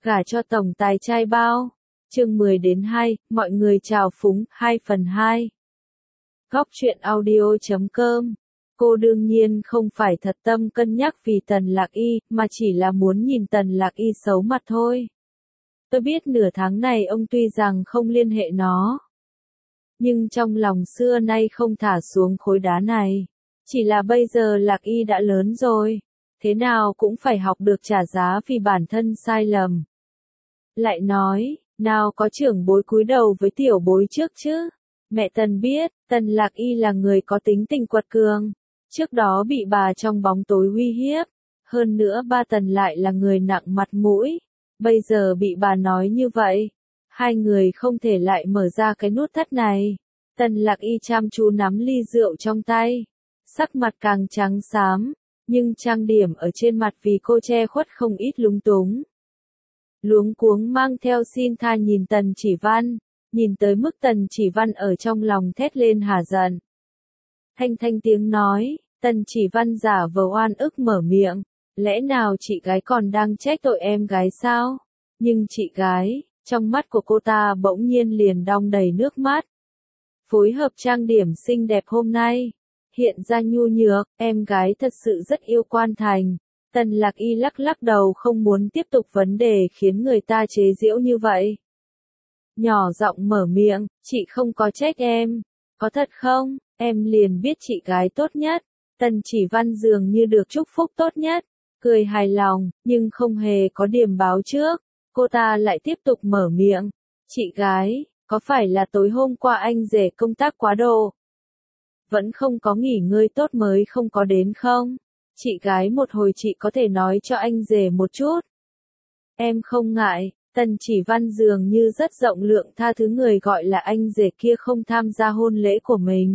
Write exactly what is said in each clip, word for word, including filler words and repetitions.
Gả cho tổng tài trai bao. Chương mười đến hai, mọi người chào phúng, hai phần hai. Góc truyện audio chấm com. Cô đương nhiên không phải thật tâm cân nhắc vì Tần Lạc Y, mà chỉ là muốn nhìn Tần Lạc Y xấu mặt thôi. Tôi biết nửa tháng này ông tuy rằng không liên hệ nó, nhưng trong lòng xưa nay không thả xuống khối đá này. Chỉ là bây giờ Lạc Y đã lớn rồi, thế nào cũng phải học được trả giá vì bản thân sai lầm. Lại nói, nào có trưởng bối cúi đầu với tiểu bối trước chứ. Mẹ Tần biết, Tần Lạc Y là người có tính tình quật cường. Trước đó bị bà trong bóng tối uy hiếp. Hơn nữa ba Tần lại là người nặng mặt mũi. Bây giờ bị bà nói như vậy. Hai người không thể lại mở ra cái nút thắt này. Tần Lạc Y chăm chú nắm ly rượu trong tay. Sắc mặt càng trắng xám. Nhưng trang điểm ở trên mặt vì cô che khuất không ít lúng túng. Luống cuống mang theo xin tha nhìn Tần Chỉ Văn, nhìn tới mức Tần Chỉ Văn ở trong lòng thét lên hả giận. Thanh thanh tiếng nói, Tần Chỉ Văn giả vờ oan ức mở miệng, lẽ nào chị gái còn đang trách tội em gái sao? Nhưng chị gái, trong mắt của cô ta bỗng nhiên liền đong đầy nước mắt. Phối hợp trang điểm xinh đẹp hôm nay, hiện ra nhu nhược, em gái thật sự rất yêu Quan Thành. Tần Lạc Y lắc lắc đầu không muốn tiếp tục vấn đề khiến người ta chế giễu như vậy. Nhỏ giọng mở miệng, chị không có trách em. Có thật không? Em liền biết chị gái tốt nhất. Tần Chỉ Văn dường như được chúc phúc tốt nhất. Cười hài lòng, nhưng không hề có điểm báo trước. Cô ta lại tiếp tục mở miệng. Chị gái, có phải là tối hôm qua anh rể công tác quá độ? Vẫn không có nghỉ ngơi tốt mới không có đến không? Chị gái một hồi chị có thể nói cho anh rể một chút. Em không ngại, Tần Chỉ Văn dường như rất rộng lượng tha thứ người gọi là anh rể kia không tham gia hôn lễ của mình.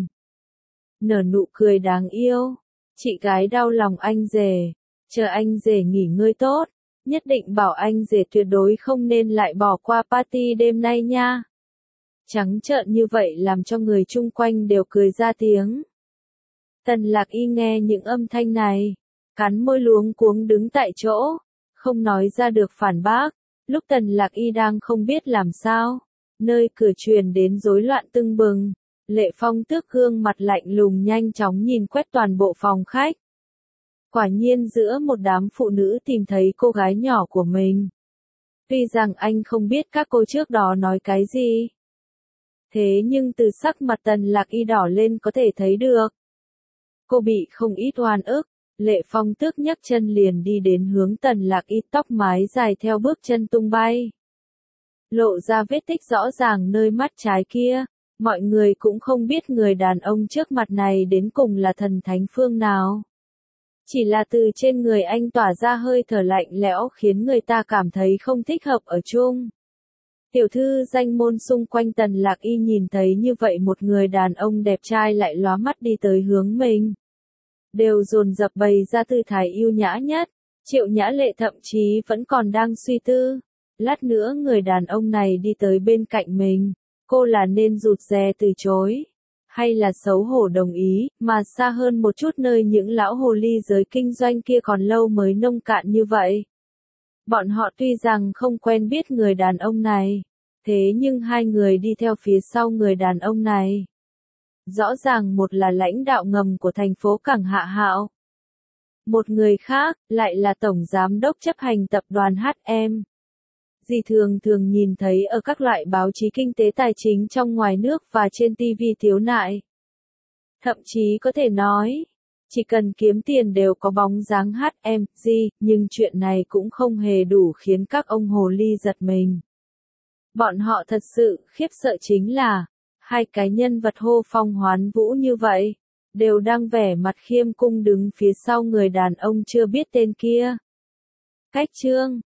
Nở nụ cười đáng yêu. Chị gái đau lòng anh rể. Chờ anh rể nghỉ ngơi tốt. Nhất định bảo anh rể tuyệt đối không nên lại bỏ qua party đêm nay nha. Trắng trợn như vậy làm cho người chung quanh đều cười ra tiếng. Tần Lạc Y nghe những âm thanh này, cắn môi luống cuống đứng tại chỗ, không nói ra được phản bác. Lúc Tần Lạc Y đang không biết làm sao, nơi cửa truyền đến rối loạn tưng bừng, Lệ Phong Tước gương mặt lạnh lùng nhanh chóng nhìn quét toàn bộ phòng khách. Quả nhiên giữa một đám phụ nữ tìm thấy cô gái nhỏ của mình. Tuy rằng anh không biết các cô trước đó nói cái gì, thế nhưng từ sắc mặt Tần Lạc Y đỏ lên có thể thấy được. Cô bị không ít oan ức. Lệ Phong Tước nhấc chân liền đi đến hướng Tần Lạc Y, tóc mái dài theo bước chân tung bay, lộ ra vết tích rõ ràng nơi mắt trái kia. Mọi người cũng không biết người đàn ông trước mặt này đến cùng là thần thánh phương nào. Chỉ là từ trên người anh tỏa ra hơi thở lạnh lẽo khiến người ta cảm thấy không thích hợp ở chung. Tiểu thư danh môn xung quanh Tần Lạc Y nhìn thấy như vậy một người đàn ông đẹp trai lại lóa mắt đi tới hướng mình, đều dồn dập bày ra tư thái yêu nhã nhất. Triệu Nhã Lệ thậm chí vẫn còn đang suy tư, lát nữa người đàn ông này đi tới bên cạnh mình, cô là nên rụt rè từ chối, hay là xấu hổ đồng ý, mà xa hơn một chút nơi những lão hồ ly giới kinh doanh kia còn lâu mới nông cạn như vậy. Bọn họ tuy rằng không quen biết người đàn ông này, thế nhưng hai người đi theo phía sau người đàn ông này. Rõ ràng một là lãnh đạo ngầm của thành phố Cảng Hạ Hạo. Một người khác, lại là tổng giám đốc chấp hành tập đoàn hát em. Dì thường thường nhìn thấy ở các loại báo chí kinh tế tài chính trong ngoài nước và trên ti vi thiếu nại. Thậm chí có thể nói, chỉ cần kiếm tiền đều có bóng dáng hát em, gì, nhưng chuyện này cũng không hề đủ khiến các ông hồ ly giật mình. Bọn họ thật sự khiếp sợ chính là, hai cái nhân vật hô phong hoán vũ như vậy, đều đang vẻ mặt khiêm cung đứng phía sau người đàn ông chưa biết tên kia. Cách chương